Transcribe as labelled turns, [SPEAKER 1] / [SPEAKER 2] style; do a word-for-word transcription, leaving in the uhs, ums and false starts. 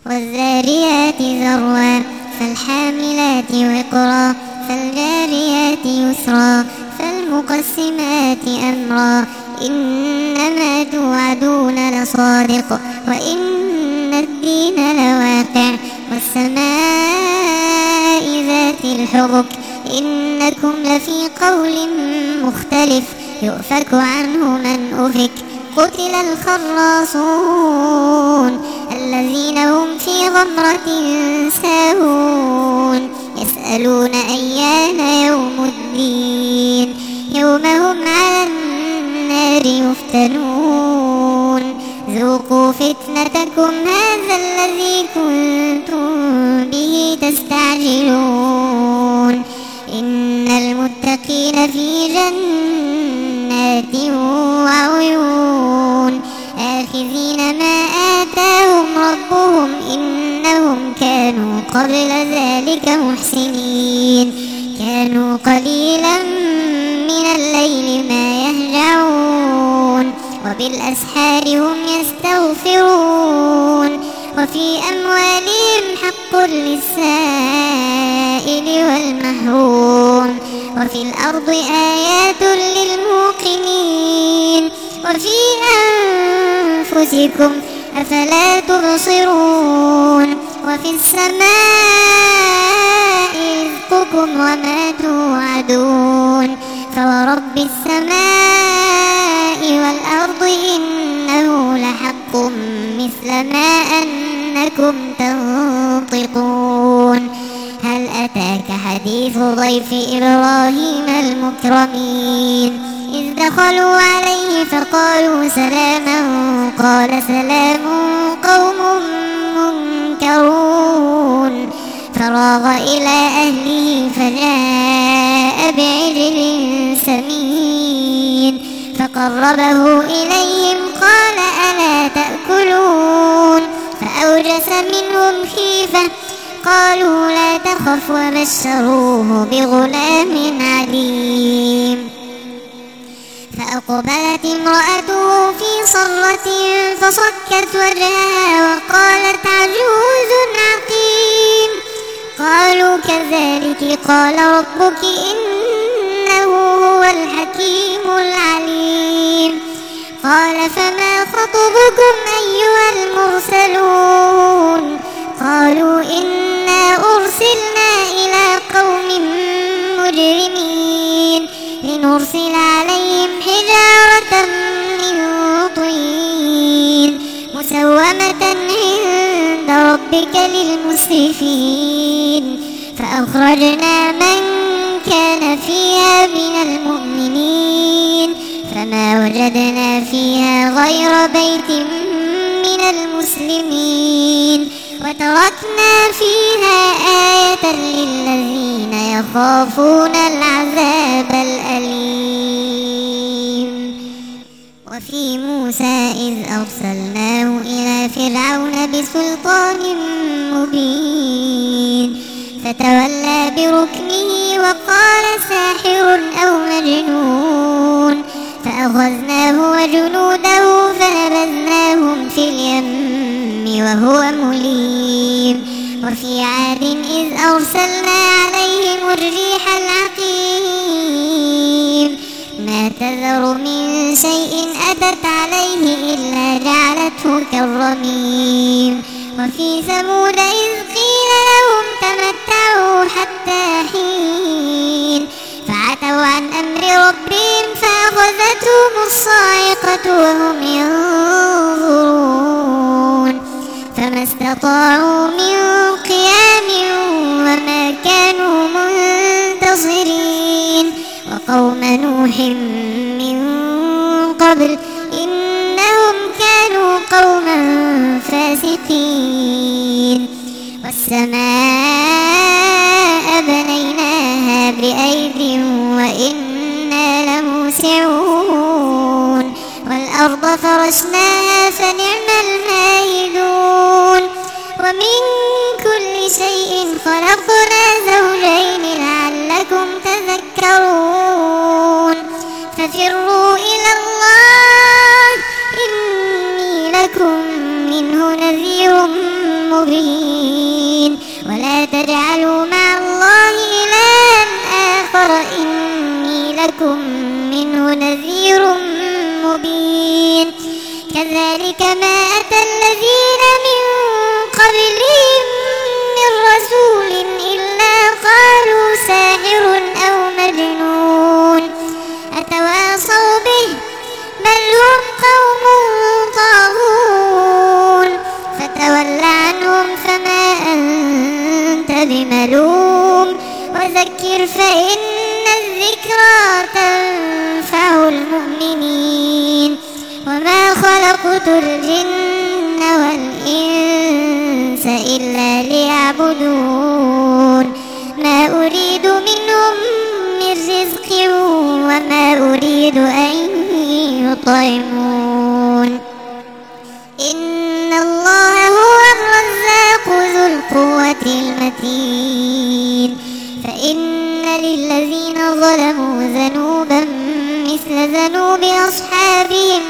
[SPEAKER 1] والذاريات ذروا فالحاملات وقرا فالجاريات يسرا فالمقسمات أمرا إنما توعدون لصادق وإن الدين لواقع والسماء ذات الحبك إنكم لفي قول مختلف يؤفك عنه من أفك قتل الخراصون الذين هم في غمرة ساهون يسألون أيان يوم الدين يوم هم على النار يفتنون ذوقوا فتنتكم هذا الذي كنتم به تستعجلون إن المتقين في جنات وعيون آخذين ما آتاهم ربهم إنهم كانوا قبل ذلك محسنين كانوا قليلا من الليل ما يهجعون وبالأسحار هم يستغفرون وفي أموالهم حق للسائل والمحروم وفي الأرض آيات للموقنين وفي أنفسكم أفلا تبصرون وفي السماء رزقكم وما توعدون فورب السماء والأرض إنه لحق مثل ما أنكم تنطقون هل أتاك حديث ضيف إبراهيم المكرمين إذ دخلوا عليه فقالوا سلاما قال سلام قوم منكرون فراغ إلى أهله فجاء بعجل سمين فقربه إليهم قال ألا تأكلون فأوجس منهم خيفة قالوا لا تخف وبشروه بغلام عليم فأقبلت امرأته في صرة فصكت وجهها وقالت عجوز عقيم قالوا كذلك قال ربك إنه هو الحكيم العليم قال فما خطبكم أيها المرسلون قالوا إنا أرسلنا إلى قوم مجرمين لنرسل عليهم حجارة من طين مسومة عند ربك للمسرفين فأخرجنا من كان فيها من المؤمنين فما وجدنا فيها غير بيت من المسلمين وتركنا فيها آية للذين يخافون العذاب الأليم وفي موسى إذ أرسلناه إلى فرعون بسلطان مبين فتولى بركنه وقال ساحر أو مجنون فأخذناه وجنوده فنبذناهم في اليم وهو مليم وفي عاد إذ أرسلنا عليهم الريح العقيم ما تذر من شيء أتت عليه إلا جعلته كالرميم وفي ثمود إذ قيل لهم تمتعوا حتى حين فعتوا عن أمر ربهم فأخذتهم الصاعقة وهم ينظرون فما استطاعوا من قيام وما كانوا منتصرين وقوم نوح من قبل إنهم كانوا قوما فاسقين والسماء بنيناها بأيد وإنا لموسعون والأرض فرشناها فنعم الماهدون ومن كل شيء خلقنا زوجين لعلكم تذكرون ففروا إلى الله إني لكم منه نذير مبين ولا تجعلوا مع الله إلها آخر إني لكم منه نذير مبين كذلك ما أتى الذين من قبلهم من رسول إلا قالوا ساحر أو مجنون أتواصوا به بل هم قوم طاغون فتول عنهم فما أنت بملوم وذكر فإن الذكرى تنفع المؤمنين وما خلقت الجن والإنس إلا ليعبدون ما أريد منهم من رزق وما أريد أن يطعمون إن الله هو الرزاق ذو القوة المتين فإن للذين ظلموا ذنوبا مثل ذنوب أصحابهم